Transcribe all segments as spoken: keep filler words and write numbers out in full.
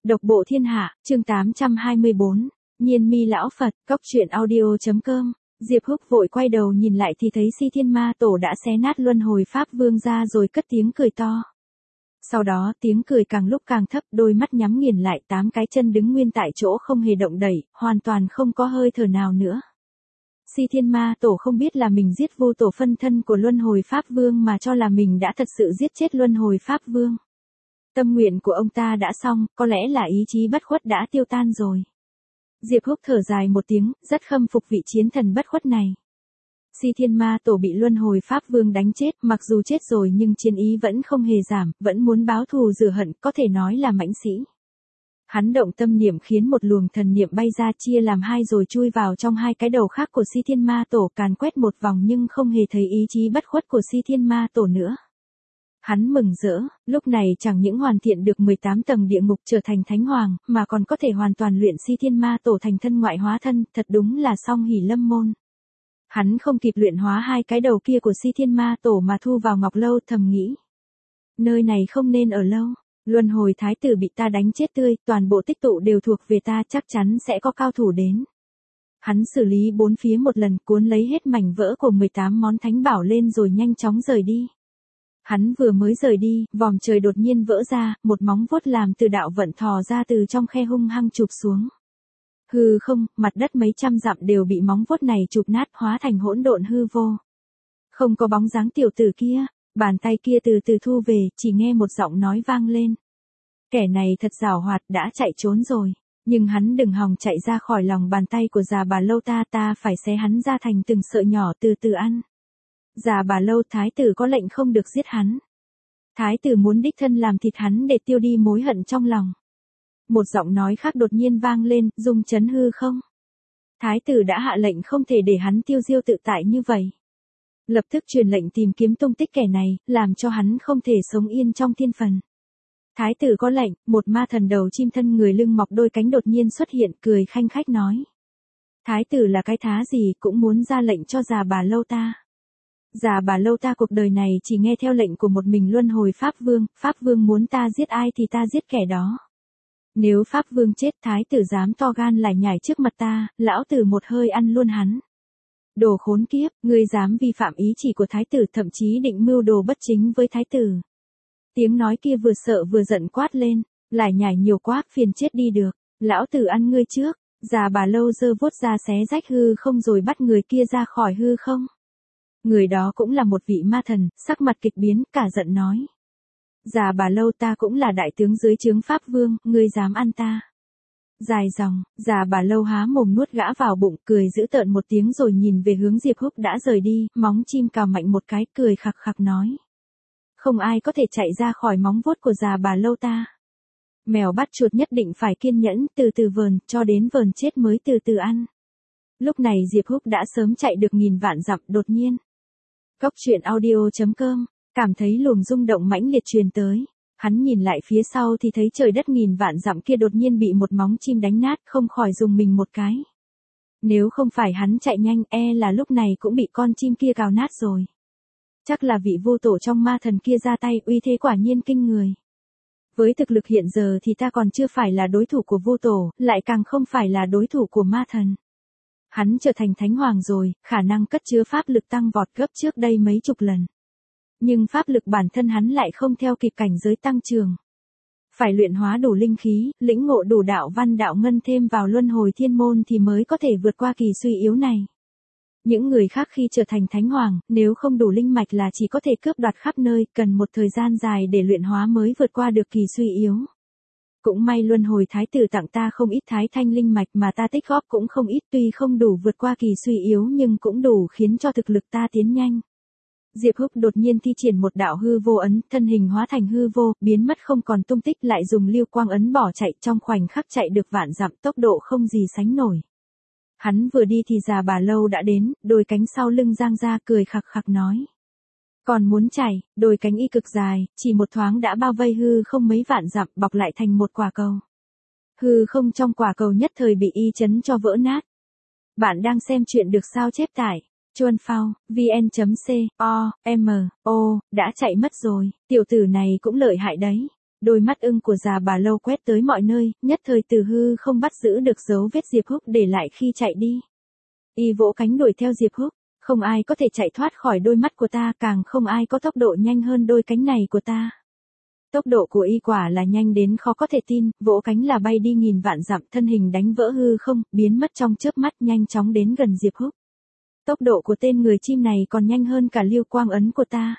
Độc bộ thiên hạ, chương tám trăm hai mươi bốn, Nhiên mi lão Phật, cốc truyện audio.com. Diệp Húc vội quay đầu nhìn lại thì thấy Si Thiên Ma Tổ đã xé nát luân hồi pháp vương ra rồi cất tiếng cười to. Sau đó tiếng cười càng lúc càng thấp, đôi mắt nhắm nghiền lại, tám cái chân đứng nguyên tại chỗ không hề động đẩy, hoàn toàn không có hơi thở nào nữa. Si Thiên Ma Tổ không biết là mình giết vô tổ phân thân của luân hồi pháp vương mà cho là mình đã thật sự giết chết luân hồi pháp vương. Tâm nguyện của ông ta đã xong, có lẽ là ý chí bất khuất đã tiêu tan rồi. Diệp Húc thở dài một tiếng, rất khâm phục vị chiến thần bất khuất này. Si Thiên Ma Tổ bị luân hồi pháp vương đánh chết, mặc dù chết rồi nhưng chiến ý vẫn không hề giảm, vẫn muốn báo thù rửa hận, có thể nói là mãnh sĩ. Hắn động tâm niệm khiến một luồng thần niệm bay ra chia làm hai rồi chui vào trong hai cái đầu khác của Si Thiên Ma Tổ, càn quét một vòng nhưng không hề thấy ý chí bất khuất của Si Thiên Ma Tổ nữa. Hắn mừng rỡ, lúc này chẳng những hoàn thiện được mười tám tầng địa ngục trở thành thánh hoàng, mà còn có thể hoàn toàn luyện Si Thiên Ma Tổ thành thân ngoại hóa thân, thật đúng là song hỷ lâm môn. Hắn không kịp luyện hóa hai cái đầu kia của Si Thiên Ma Tổ mà thu vào ngọc lâu, thầm nghĩ. Nơi này không nên ở lâu, luân hồi thái tử bị ta đánh chết tươi, toàn bộ tích tụ đều thuộc về ta, chắc chắn sẽ có cao thủ đến. Hắn xử lý bốn phía một lần, cuốn lấy hết mảnh vỡ của mười tám món thánh bảo lên rồi nhanh chóng rời đi. Hắn vừa mới rời đi, vòm trời đột nhiên vỡ ra, một móng vuốt làm từ đạo vận thò ra từ trong khe hung hăng chụp xuống. Hư không, mặt đất mấy trăm dặm đều bị móng vuốt này chụp nát, hóa thành hỗn độn hư vô. Không có bóng dáng tiểu tử kia, bàn tay kia từ từ thu về, chỉ nghe một giọng nói vang lên. Kẻ này thật giàu hoạt, đã chạy trốn rồi, nhưng hắn đừng hòng chạy ra khỏi lòng bàn tay của già bà lâu ta, ta phải xé hắn ra thành từng sợi nhỏ từ từ ăn. Già bà lâu, thái tử có lệnh không được giết hắn. Thái tử muốn đích thân làm thịt hắn để tiêu đi mối hận trong lòng. Một giọng nói khác đột nhiên vang lên, rung chấn hư không. Thái tử đã hạ lệnh không thể để hắn tiêu diêu tự tại như vậy. Lập tức truyền lệnh tìm kiếm tung tích kẻ này, làm cho hắn không thể sống yên trong thiên phần. Thái tử có lệnh, một ma thần đầu chim thân người lưng mọc đôi cánh đột nhiên xuất hiện, cười khanh khách nói. Thái tử là cái thá gì cũng muốn ra lệnh cho già bà lâu ta. Già bà lâu ta cuộc đời này chỉ nghe theo lệnh của một mình luân hồi pháp vương, pháp vương muốn ta giết ai thì ta giết kẻ đó. Nếu pháp vương chết, thái tử dám to gan lải nhải trước mặt ta, lão tử một hơi ăn luôn hắn. Đồ khốn kiếp, ngươi dám vi phạm ý chỉ của thái tử, thậm chí định mưu đồ bất chính với thái tử. Tiếng nói kia vừa sợ vừa giận quát lên, lải nhải nhiều quá, phiền chết đi được, lão tử ăn ngươi trước. Già bà lâu giơ vuốt ra xé rách hư không rồi bắt người kia ra khỏi hư không. Người đó cũng là một vị ma thần, sắc mặt kịch biến, cả giận nói. Già bà lâu, ta cũng là đại tướng dưới trướng pháp vương, ngươi dám ăn ta. Dài dòng, già bà lâu há mồm nuốt gã vào bụng, cười giễu tợn một tiếng rồi nhìn về hướng Diệp Húc đã rời đi, móng chim cào mạnh một cái, cười khặc khặc nói. Không ai có thể chạy ra khỏi móng vuốt của già bà lâu ta. Mèo bắt chuột nhất định phải kiên nhẫn, từ từ vờn, cho đến vờn chết mới từ từ ăn. Lúc này Diệp Húc đã sớm chạy được nghìn vạn dặm, đột nhiên. Cốc truyện audio.com, cảm thấy luồng rung động mãnh liệt truyền tới. Hắn nhìn lại phía sau thì thấy trời đất nghìn vạn dặm kia đột nhiên bị một móng chim đánh nát, không khỏi dùng mình một cái. Nếu không phải hắn chạy nhanh, e là lúc này cũng bị con chim kia cào nát rồi. Chắc là vị vô tổ trong ma thần kia ra tay, uy thế quả nhiên kinh người. Với thực lực hiện giờ thì ta còn chưa phải là đối thủ của vô tổ, lại càng không phải là đối thủ của ma thần. Hắn trở thành thánh hoàng rồi, khả năng cất chứa pháp lực tăng vọt gấp trước đây mấy chục lần. Nhưng pháp lực bản thân hắn lại không theo kịp cảnh giới tăng trưởng. Phải luyện hóa đủ linh khí, lĩnh ngộ đủ đạo văn đạo ngân thêm vào luân hồi thiên môn thì mới có thể vượt qua kỳ suy yếu này. Những người khác khi trở thành thánh hoàng, nếu không đủ linh mạch là chỉ có thể cướp đoạt khắp nơi, cần một thời gian dài để luyện hóa mới vượt qua được kỳ suy yếu. Cũng may luân hồi thái tử tặng ta không ít thái thanh linh mạch mà ta tích góp cũng không ít, tuy không đủ vượt qua kỳ suy yếu nhưng cũng đủ khiến cho thực lực ta tiến nhanh. Diệp Húc đột nhiên thi triển một đạo hư vô ấn, thân hình hóa thành hư vô, biến mất không còn tung tích, lại dùng lưu quang ấn bỏ chạy, trong khoảnh khắc chạy được vạn dặm, tốc độ không gì sánh nổi. Hắn vừa đi thì già bà lâu đã đến, đôi cánh sau lưng giang ra, cười khặc khặc nói. Còn muốn chạy, đôi cánh y cực dài, chỉ một thoáng đã bao vây hư không mấy vạn dặm, bọc lại thành một quả cầu. Hư không trong quả cầu nhất thời bị y chấn cho vỡ nát. Bạn đang xem chuyện được sao chép tải. Chuan phao, vn.co, m, o, đã chạy mất rồi, tiểu tử này cũng lợi hại đấy. Đôi mắt ưng của già bà Lâu quét tới mọi nơi, nhất thời Từ Hư không bắt giữ được dấu vết Diệp Húc để lại khi chạy đi. Y vỗ cánh đuổi theo Diệp Húc, không ai có thể chạy thoát khỏi đôi mắt của ta, càng không ai có tốc độ nhanh hơn đôi cánh này của ta. Tốc độ của y quả là nhanh đến khó có thể tin, vỗ cánh là bay đi nghìn vạn dặm, thân hình đánh vỡ hư không, biến mất trong chớp mắt, nhanh chóng đến gần Diệp Húc. Tốc độ của tên người chim này còn nhanh hơn cả lưu quang ấn của ta.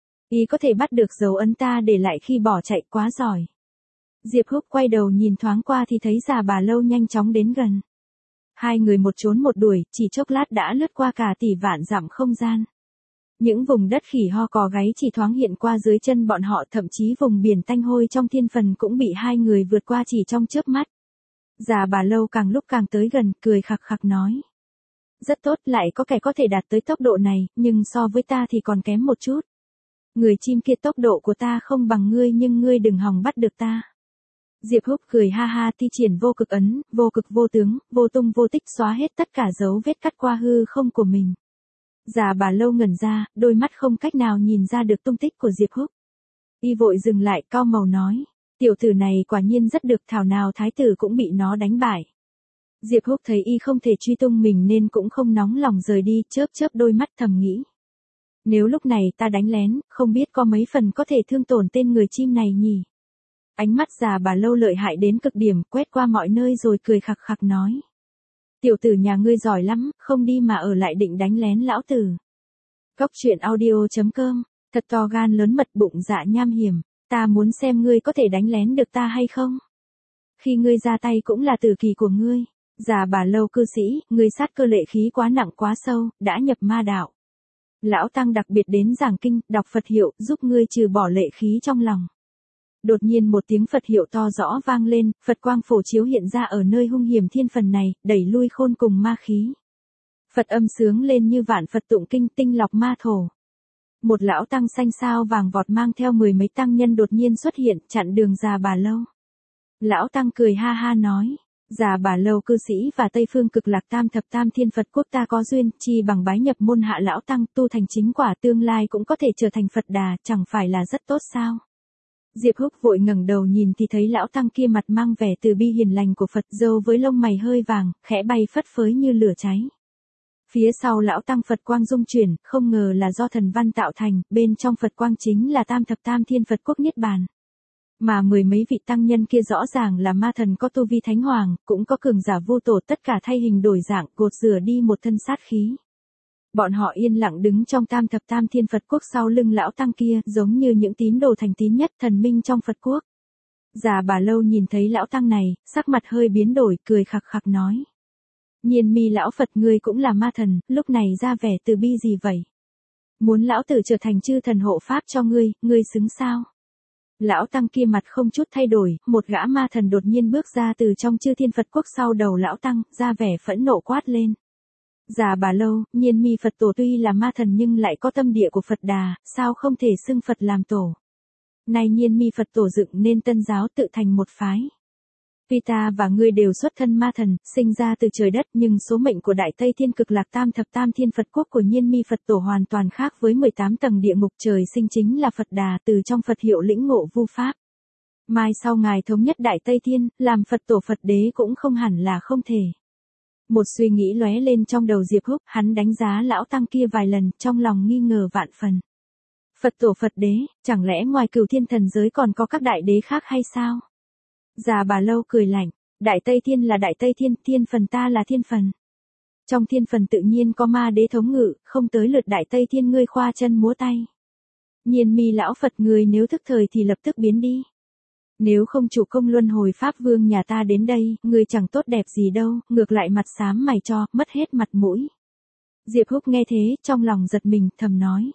Y có thể bắt được dấu ấn ta để lại khi bỏ chạy, quá giỏi. Diệp Húc quay đầu nhìn thoáng qua thì thấy già bà Lâu nhanh chóng đến gần. Hai người một trốn một đuổi, chỉ chốc lát đã lướt qua cả tỷ vạn dặm không gian. Những vùng đất khỉ ho cò gáy chỉ thoáng hiện qua dưới chân bọn họ, thậm chí vùng biển tanh hôi trong thiên phần cũng bị hai người vượt qua chỉ trong chớp mắt. Già bà Lâu càng lúc càng tới gần, cười khặc khặc nói. Rất tốt, lại có kẻ có thể đạt tới tốc độ này, nhưng so với ta thì còn kém một chút. Người chim kia, tốc độ của ta không bằng ngươi, nhưng ngươi đừng hòng bắt được ta. Diệp Húc cười ha ha, thi triển vô cực ấn, vô cực vô tướng, vô tung vô tích, xóa hết tất cả dấu vết cắt qua hư không của mình. Già bà Lâu ngẩn ra, đôi mắt không cách nào nhìn ra được tung tích của Diệp Húc. Y vội dừng lại, cau màu nói, tiểu tử này quả nhiên rất được, thảo nào thái tử cũng bị nó đánh bại. Diệp Húc thấy y không thể truy tung mình nên cũng không nóng lòng rời đi, chớp chớp đôi mắt thầm nghĩ. Nếu lúc này ta đánh lén, không biết có mấy phần có thể thương tổn tên người chim này nhỉ. Ánh mắt già bà Lâu lợi hại đến cực điểm, quét qua mọi nơi rồi cười khặc khặc nói. Tiểu tử nhà ngươi giỏi lắm, không đi mà ở lại định đánh lén lão tử. Cốc truyện audio chấm com, thật to gan lớn mật bụng dạ nham hiểm, ta muốn xem ngươi có thể đánh lén được ta hay không. Khi ngươi ra tay cũng là tử kỳ của ngươi. Già bà Lâu cư sĩ, ngươi sát cơ lệ khí quá nặng quá sâu, đã nhập ma đạo. Lão Tăng đặc biệt đến giảng kinh, đọc Phật hiệu, giúp ngươi trừ bỏ lệ khí trong lòng. Đột nhiên một tiếng Phật hiệu to rõ vang lên, Phật quang phổ chiếu hiện ra ở nơi hung hiểm thiên phần này, đẩy lui khôn cùng ma khí. Phật âm sướng lên như vạn Phật tụng kinh, tinh lọc ma thổ. Một lão tăng xanh sao vàng vọt mang theo mười mấy tăng nhân đột nhiên xuất hiện, chặn đường già bà Lâu. Lão tăng cười ha ha nói, già bà Lâu cư sĩ và Tây Phương Cực Lạc Tam Thập Tam Thiên Phật Quốc ta có duyên, chi bằng bái nhập môn hạ lão tăng, tu thành chính quả, tương lai cũng có thể trở thành Phật Đà, chẳng phải là rất tốt sao? Diệp Húc vội ngẩng đầu nhìn thì thấy lão tăng kia mặt mang vẻ từ bi hiền lành của Phật, râu với lông mày hơi vàng, khẽ bay phất phới như lửa cháy. Phía sau lão tăng Phật quang dung chuyển, không ngờ là do thần văn tạo thành, bên trong Phật quang chính là Tam Thập Tam Thiên Phật Quốc Niết Bàn. Mà mười mấy vị tăng nhân kia rõ ràng là ma thần có tu vi thánh hoàng, cũng có cường giả vô tổ, tất cả thay hình đổi dạng, gột rửa đi một thân sát khí. Bọn họ yên lặng đứng trong Tam Thập Tam Thiên Phật Quốc sau lưng lão tăng kia, giống như những tín đồ thành tín nhất thần minh trong Phật Quốc. Già bà Lâu nhìn thấy lão tăng này, sắc mặt hơi biến đổi, cười khặc khặc nói. Nhiên mi lão Phật, ngươi cũng là ma thần, lúc này ra vẻ từ bi gì vậy? Muốn lão tử trở thành chư thần hộ pháp cho ngươi, ngươi xứng sao? Lão tăng kia mặt không chút thay đổi, một gã ma thần đột nhiên bước ra từ trong chư thiên Phật Quốc sau đầu lão tăng, ra vẻ phẫn nộ quát lên. Già bà Lâu, Nhiên mi Phật tổ tuy là ma thần nhưng lại có tâm địa của Phật Đà, sao không thể xưng Phật làm tổ? Nay Nhiên mi Phật tổ dựng nên tân giáo tự thành một phái. Tuy ta và ngươi đều xuất thân ma thần, sinh ra từ trời đất, nhưng số mệnh của Đại Tây Thiên Cực Lạc Tam Thập Tam Thiên Phật Quốc của Nhiên mi Phật tổ hoàn toàn khác với mười tám tầng địa ngục, trời sinh chính là Phật Đà, từ trong Phật hiệu lĩnh ngộ vu pháp. Mai sau ngài thống nhất Đại Tây Thiên, làm Phật tổ Phật đế cũng không hẳn là không thể. Một suy nghĩ lóe lên trong đầu Diệp Húc, hắn đánh giá lão tăng kia vài lần, trong lòng nghi ngờ vạn phần. Phật tổ Phật đế, chẳng lẽ ngoài Cửu Thiên thần giới còn có các đại đế khác hay sao? Già bà Lâu cười lạnh, Đại Tây Thiên là Đại Tây Thiên, thiên phần ta là thiên phần. Trong thiên phần tự nhiên có ma đế thống ngự, không tới lượt Đại Tây Thiên ngươi khoa chân múa tay. Nhiên mi lão Phật, người nếu thức thời thì lập tức biến đi. Nếu không chủ công luân hồi pháp vương nhà ta đến đây, người chẳng tốt đẹp gì đâu, ngược lại mặt xám mày cho, mất hết mặt mũi. Diệp Húc nghe thế, trong lòng giật mình, thầm nói.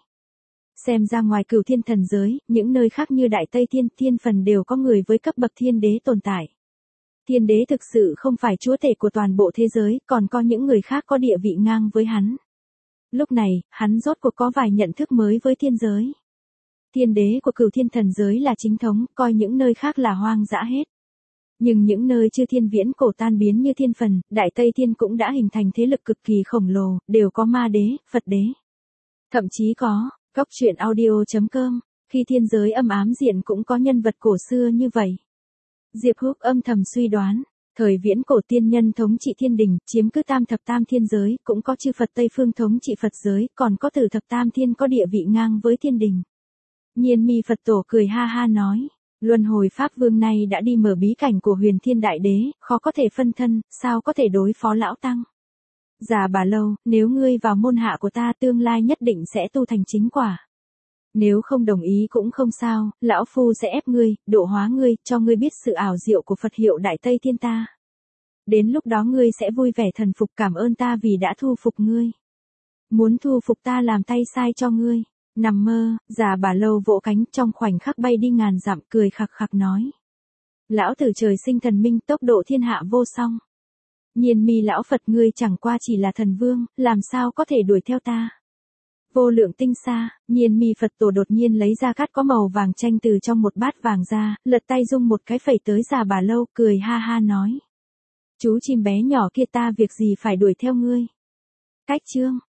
Xem ra ngoài Cửu Thiên thần giới, những nơi khác như Đại Tây Thiên, thiên phần đều có người với cấp bậc thiên đế tồn tại. Thiên đế thực sự không phải chúa tể của toàn bộ thế giới, còn có những người khác có địa vị ngang với hắn. Lúc này, hắn rốt cuộc có vài nhận thức mới với thiên giới. Thiên đế của Cửu Thiên thần giới là chính thống, coi những nơi khác là hoang dã hết. Nhưng những nơi chư thiên viễn cổ tan biến như thiên phần, Đại Tây Thiên cũng đã hình thành thế lực cực kỳ khổng lồ, đều có ma đế, Phật đế. Thậm chí có, cốc truyện audio chấm com Khi thiên giới âm ám diện cũng có nhân vật cổ xưa như vậy. Diệp Húc âm thầm suy đoán, thời viễn cổ tiên nhân thống trị thiên đình, chiếm cứ tam thập tam thiên giới, cũng có chư Phật Tây Phương thống trị Phật giới, còn có tử thập tam thiên có địa vị ngang với thiên đình. Nhiên mi Phật tổ cười ha ha nói, luân hồi Pháp Vương này đã đi mở bí cảnh của huyền thiên đại đế, khó có thể phân thân, sao có thể đối phó lão tăng. Già bà lâu, nếu ngươi vào môn hạ của ta tương lai nhất định sẽ tu thành chính quả. Nếu không đồng ý cũng không sao, lão phu sẽ ép ngươi, độ hóa ngươi, cho ngươi biết sự ảo diệu của Phật hiệu Đại Tây Thiên ta. Đến lúc đó ngươi sẽ vui vẻ thần phục cảm ơn ta vì đã thu phục ngươi. Muốn thu phục ta làm tay sai cho ngươi. Nằm mơ, già bà lâu vỗ cánh trong khoảnh khắc bay đi ngàn dặm cười khặc khặc nói. Lão tử trời sinh thần minh tốc độ thiên hạ vô song. Nhiên mi lão Phật ngươi chẳng qua chỉ là thần vương, làm sao có thể đuổi theo ta. Vô lượng tinh xa, nhiên mi Phật tổ đột nhiên lấy ra cát có màu vàng chanh từ trong một bát vàng ra, lật tay dung một cái phẩy tới già bà lâu cười ha ha nói. Chú chim bé nhỏ kia ta việc gì phải đuổi theo ngươi. Cách chương.